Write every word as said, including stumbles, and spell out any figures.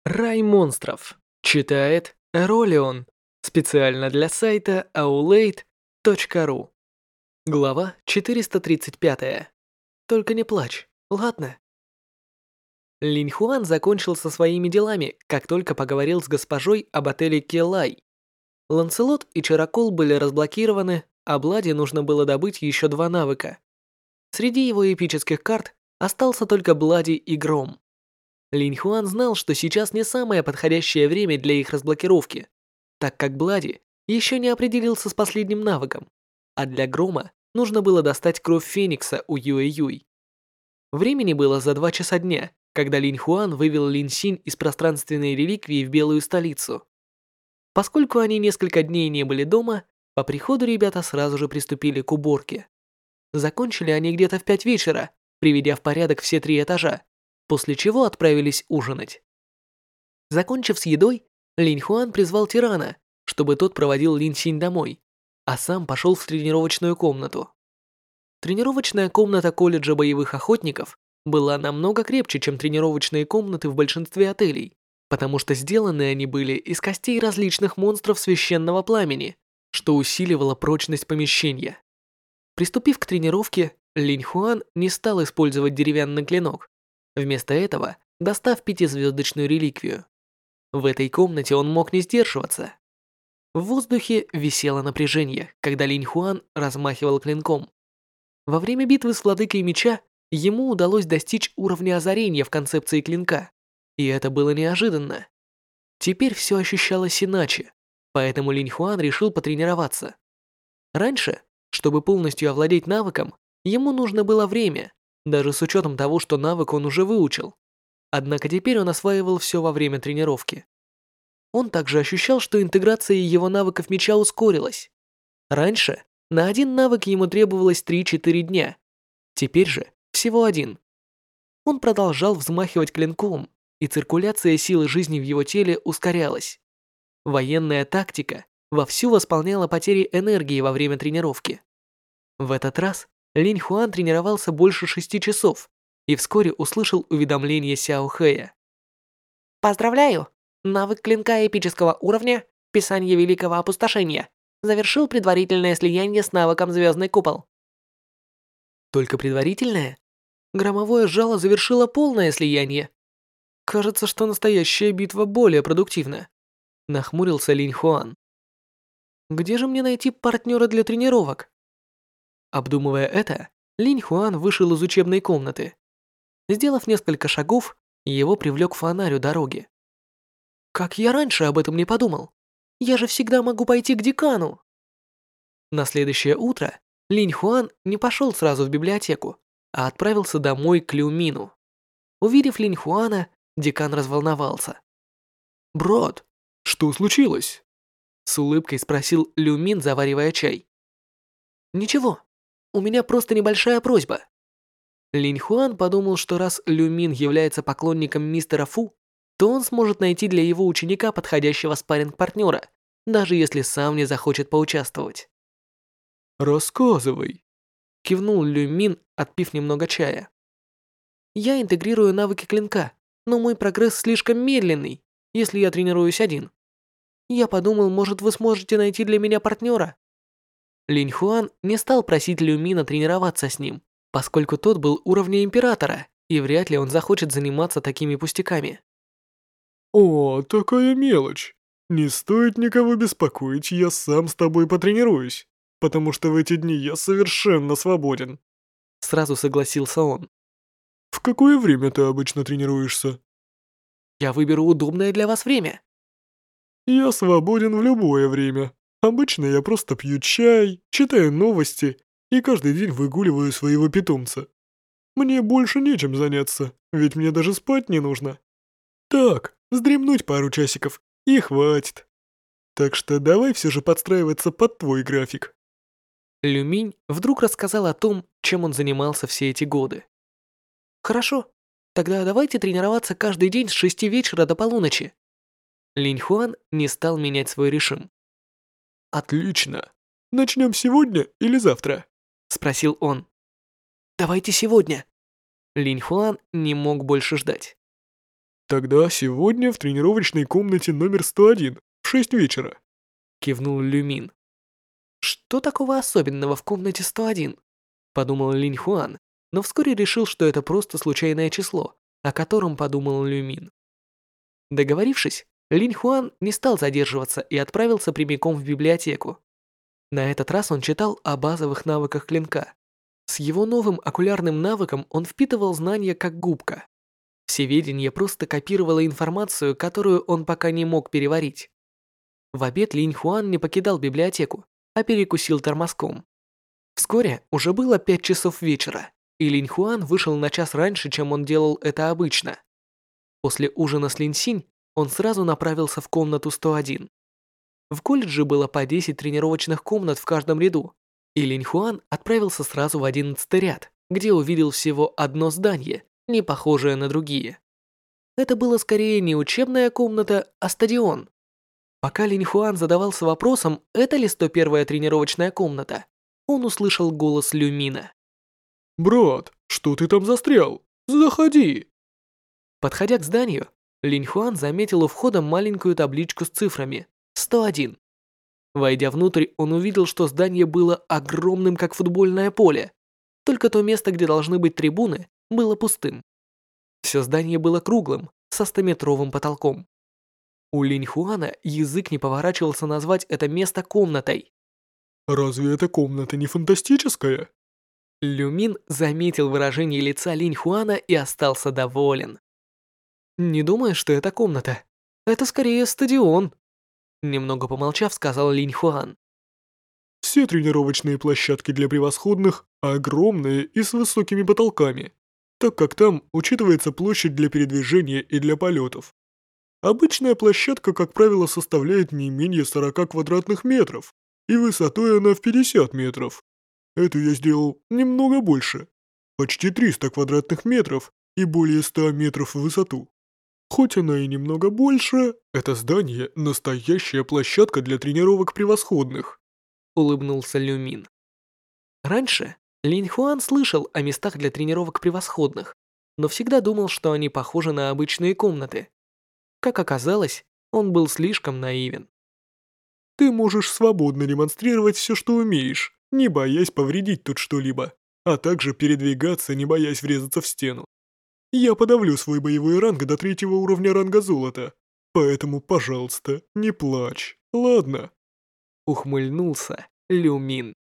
Рай монстров. Читает Ролион. Специально для сайта аулейт точка ру. Глава четыреста тридцать пять. Только не плачь, ладно? Линь Хуан закончил со своими делами, как только поговорил с госпожой об отеле Келай. Ланселот и Чарокол были разблокированы, а Блади нужно было добыть еще два навыка. Среди его эпических карт остался только Блади и Гром. Линь Хуан знал, что сейчас не самое подходящее время для их разблокировки, так как Блади еще не определился с последним навыком, а для Грома нужно было достать кровь Феникса у Юэ-Юй. Времени было за два часа дня, когда Линь Хуан вывел Лин Синь из пространственной реликвии в Белую столицу. Поскольку они несколько дней не были дома, по приходу ребята сразу же приступили к уборке. Закончили они где-то в пять вечера, приведя в порядок все три этажа, после чего отправились ужинать. Закончив с едой, Линь Хуан призвал Тирана, чтобы тот проводил Лин Синь домой, а сам пошел в тренировочную комнату. Тренировочная комната колледжа боевых охотников была намного крепче, чем тренировочные комнаты в большинстве отелей, потому что сделаны они были из костей различных монстров священного пламени, что усиливало прочность помещения. Приступив к тренировке, Линь Хуан не стал использовать деревянный клинок. Вместо этого, достав пятизвездочную реликвию. В этой комнате он мог не сдерживаться. В воздухе висело напряжение, когда Линь Хуан размахивал клинком. Во время битвы с Владыкой Меча ему удалось достичь уровня озарения в концепции клинка, и это было неожиданно. Теперь все ощущалось иначе, поэтому Линь Хуан решил потренироваться. Раньше, чтобы полностью овладеть навыком, ему нужно было время, даже с учетом того, что навык он уже выучил. Однако теперь он осваивал все во время тренировки. Он также ощущал, что интеграция его навыков меча ускорилась. Раньше на один навык ему требовалось три-четыре дня, теперь же всего один. Он продолжал взмахивать клинком, и циркуляция силы жизни в его теле ускорялась. Военная тактика вовсю восполняла потери энергии во время тренировки. В этот раз Линь Хуан тренировался больше шести часов и вскоре услышал уведомление Сяо Хэя. «Поздравляю! Навык клинка эпического уровня «Писание Великого Опустошения» завершил предварительное слияние с навыком «Звездный купол». Только предварительное? Громовое жало завершило полное слияние. Кажется, что настоящая битва более продуктивна. Нахмурился Линь Хуан. Где же мне найти партнера для тренировок? Обдумывая это, Линь Хуан вышел из учебной комнаты. Сделав несколько шагов, его привлек фонарь у дороги. Как я раньше об этом не подумал? Я же всегда могу пойти к декану. На следующее утро Линь Хуан не пошел сразу в библиотеку, а отправился домой к Лю Мину. Увидев Линь Хуана, декан разволновался. «Брат, что случилось?» С улыбкой спросил Лю Мин, заваривая чай. «Ничего, у меня просто небольшая просьба». Линь Хуан подумал, что раз Лю Мин является поклонником мистера Фу, то он сможет найти для его ученика подходящего спарринг-партнера, даже если сам не захочет поучаствовать. «Рассказывай», — кивнул Лю Мин, отпив немного чая. «Я интегрирую навыки клинка, но мой прогресс слишком медленный, если я тренируюсь один. Я подумал, может, вы сможете найти для меня партнера?» Линь Хуан не стал просить Лю Мина тренироваться с ним, поскольку тот был уровня императора, и вряд ли он захочет заниматься такими пустяками. «О, такая мелочь. Не стоит никого беспокоить, я сам с тобой потренируюсь, потому что в эти дни я совершенно свободен». Сразу согласился он. «В какое время ты обычно тренируешься?» «Я выберу удобное для вас время». «Я свободен в любое время. Обычно я просто пью чай, читаю новости и каждый день выгуливаю своего питомца. Мне больше нечем заняться, ведь мне даже спать не нужно. Так, вздремнуть пару часиков, и хватит. Так что давай все же подстраиваться под твой график». Лю Минь вдруг рассказал о том, чем он занимался все эти годы. «Хорошо, тогда давайте тренироваться каждый день с шести вечера до полуночи». Линь Хуан не стал менять свой режим. «Отлично. Начнем сегодня или завтра?» — спросил он. «Давайте сегодня». Линь Хуан не мог больше ждать. Тогда сегодня в тренировочной комнате номер сто один в шесть вечера. Кивнул Люмин. Что такого особенного в комнате сто один? Подумал Линь Хуан, но вскоре решил, что это просто случайное число, о котором подумал Люмин. Договорившись, Линь Хуан не стал задерживаться и отправился прямиком в библиотеку. На этот раз он читал о базовых навыках клинка. С его новым окулярным навыком он впитывал знания как губка. Всеведение просто копировало информацию, которую он пока не мог переварить. В обед Линь Хуан не покидал библиотеку, а перекусил тормозком. Вскоре уже было пять часов вечера, и Линь Хуан вышел на час раньше, чем он делал это обычно. После ужина с Линь Синь он сразу направился в комнату сто один. В колледже было по десять тренировочных комнат в каждом ряду, и Линь Хуан отправился сразу в одиннадцатый ряд, где увидел всего одно здание, не похожее на другие. Это было скорее не учебная комната, а стадион. Пока Линь Хуан задавался вопросом, это ли сто первая тренировочная комната, он услышал голос Люмина. «Брат, что ты там застрял? Заходи!» Подходя к зданию, Линь Хуан заметил у входа маленькую табличку с цифрами сто один. Войдя внутрь, он увидел, что здание было огромным, как футбольное поле. Только то место, где должны быть трибуны, было пустым. Все здание было круглым, со стометровым потолком. У Линь Хуана язык не поворачивался назвать это место комнатой. «Разве эта комната не фантастическая?» Люмин заметил выражение лица Линь Хуана и остался доволен. «Не думаю, что это комната. Это скорее стадион», немного помолчав, сказал Линь Хуан. «Все тренировочные площадки для превосходных огромные и с высокими потолками, так как там учитывается площадь для передвижения и для полетов. Обычная площадка, как правило, составляет не менее сорока квадратных метров, и высотой она в пятьдесят метров. Эту я сделал немного больше, почти триста квадратных метров и более ста метров в высоту. Хоть она и немного больше, это здание – настоящая площадка для тренировок превосходных», – улыбнулся Люмин. Раньше Линь Хуан слышал о местах для тренировок превосходных, но всегда думал, что они похожи на обычные комнаты. Как оказалось, он был слишком наивен. «Ты можешь свободно демонстрировать все, что умеешь, не боясь повредить тут что-либо, а также передвигаться, не боясь врезаться в стену. Я подавлю свой боевой ранг до третьего уровня ранга золота, поэтому, пожалуйста, не плачь, ладно?» Ухмыльнулся Люмин.